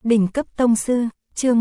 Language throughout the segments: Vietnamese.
Đỉnh cấp tông sư, chương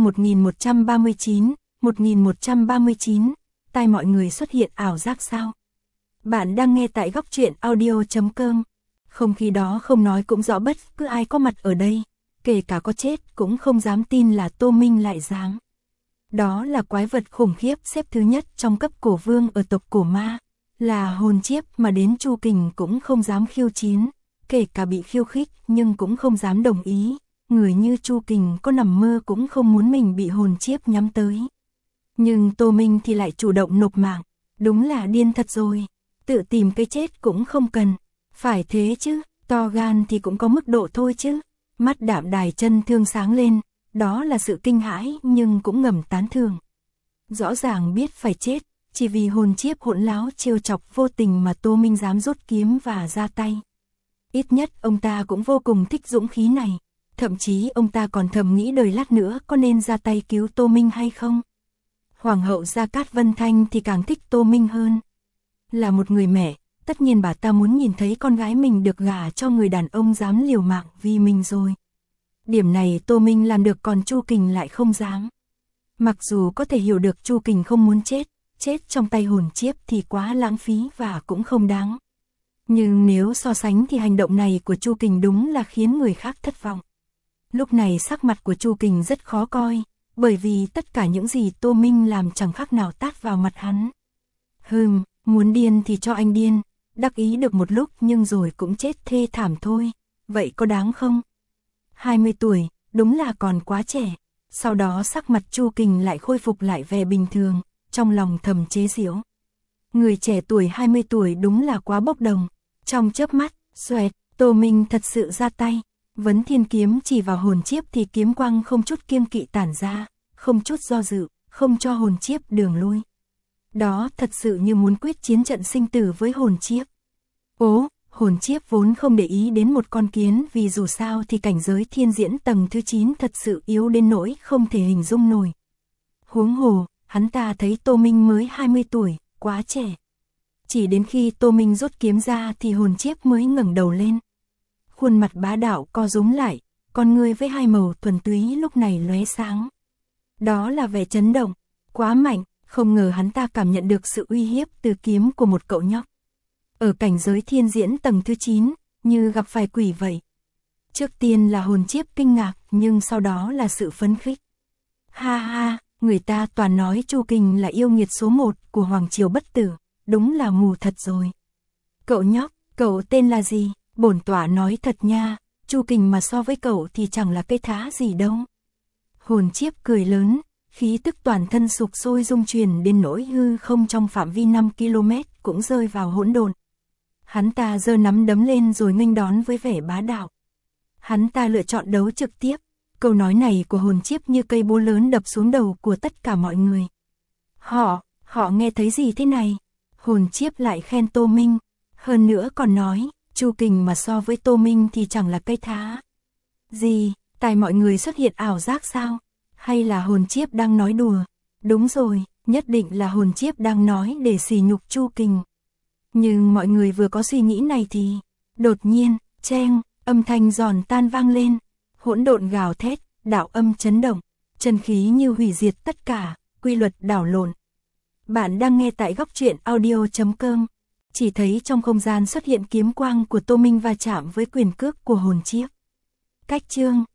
1139, tai mọi người xuất hiện ảo giác sao? Bạn đang nghe tại góc truyện audio.com. Không khí đó không nói cũng rõ bất cứ ai có mặt ở đây, kể cả có chết cũng không dám tin là Tô Minh lại dám. Đó là quái vật khủng khiếp xếp thứ nhất trong cấp cổ vương ở tộc cổ ma, là hồn chiếp mà đến Chu Kình cũng không dám khiêu chiến, kể cả bị khiêu khích nhưng cũng không dám đồng ý. Người như Chu Kình có nằm mơ cũng không muốn mình bị hồn chiếp nhắm tới. Nhưng Tô Minh thì lại chủ động nộp mạng, đúng là điên thật rồi, tự tìm cái chết cũng không cần, phải thế chứ, to gan thì cũng có mức độ thôi chứ. Mắt Đạm Đài chân thương sáng lên, đó là sự kinh hãi nhưng cũng ngầm tán thưởng. Rõ ràng biết phải chết, chỉ vì hồn chiếp hỗn láo trêu chọc vô tình mà Tô Minh dám rút kiếm và ra tay. Ít nhất ông ta cũng vô cùng thích dũng khí này. Thậm chí ông ta còn thầm nghĩ đời lát nữa có nên ra tay cứu Tô Minh hay không. Hoàng hậu Gia Cát Vân Thanh thì càng thích Tô Minh hơn. Là một người mẹ, tất nhiên bà ta muốn nhìn thấy con gái mình được gả cho người đàn ông dám liều mạng vì mình rồi. Điểm này Tô Minh làm được còn Chu Kình lại không dám. Mặc dù có thể hiểu được Chu Kình không muốn chết trong tay hồn chiếp thì quá lãng phí và cũng không đáng. Nhưng nếu so sánh thì hành động này của Chu Kình đúng là khiến người khác thất vọng. Lúc này sắc mặt của Chu Kình rất khó coi, bởi vì tất cả những gì Tô Minh làm chẳng khác nào tát vào mặt hắn. Muốn điên thì cho anh điên, đắc ý được một lúc nhưng rồi cũng chết thê thảm thôi, vậy có đáng không? 20 tuổi, đúng là còn quá trẻ. Sau đó sắc mặt Chu Kình lại khôi phục lại vẻ bình thường, trong lòng thầm chế giễu. Người trẻ tuổi 20 tuổi đúng là quá bốc đồng. Trong chớp mắt, xoẹt, Tô Minh thật sự ra tay. Vấn Thiên kiếm chỉ vào hồn chiếp thì kiếm quang không chút kiêng kỵ tản ra, không chút do dự, không cho hồn chiếp đường lui. Đó thật sự như muốn quyết chiến trận sinh tử với hồn chiếp. Hồn chiếp vốn không để ý đến một con kiến vì dù sao thì cảnh giới thiên diễn tầng thứ 9 thật sự yếu đến nỗi không thể hình dung nổi. Huống hồ, hắn ta thấy Tô Minh mới 20 tuổi, quá trẻ. Chỉ đến khi Tô Minh rút kiếm ra thì hồn chiếp mới ngẩng đầu lên. Khuôn mặt bá đạo co rúm lại, con người với hai màu thuần túy lúc này lóe sáng. Đó là vẻ chấn động, quá mạnh, không ngờ hắn ta cảm nhận được sự uy hiếp từ kiếm của một cậu nhóc. Ở cảnh giới thiên diễn tầng thứ 9, như gặp phải quỷ vậy. Trước tiên là hồn chiếp kinh ngạc, nhưng sau đó là sự phấn khích. Ha, người ta toàn nói Chu Kình là yêu nghiệt số 1 của Hoàng Triều Bất Tử, đúng là mù thật rồi. Cậu nhóc, cậu tên là gì? Bổn tọa nói thật nha, Chu Kình mà so với cậu thì chẳng là cây thá gì đâu. Hồn chiếp cười lớn, khí tức toàn thân sục sôi rung truyền đến nỗi hư không trong phạm vi 5 km cũng rơi vào hỗn độn. Hắn ta giơ nắm đấm lên rồi nghênh đón với vẻ bá đạo. Hắn ta lựa chọn đấu trực tiếp. Câu nói này của hồn chiếp như cây búa lớn đập xuống đầu của tất cả mọi người. Họ nghe thấy gì thế này? Hồn chiếp lại khen Tô Minh, hơn nữa còn nói, Chu Kình mà so với Tô Minh thì chẳng là cây thá. Gì, tai mọi người xuất hiện ảo giác sao? Hay là hồn chiếp đang nói đùa? Đúng rồi, nhất định là hồn chiếp đang nói để sỉ nhục Chu Kình. Nhưng mọi người vừa có suy nghĩ này thì, đột nhiên, cheng, âm thanh giòn tan vang lên, hỗn độn gào thét, đạo âm chấn động, chân khí như hủy diệt tất cả, quy luật đảo lộn. Bạn đang nghe tại góc truyện audio.com. Chỉ thấy trong không gian xuất hiện kiếm quang của Tô Minh va chạm với quyền cước của hồn chiếp. Cách chương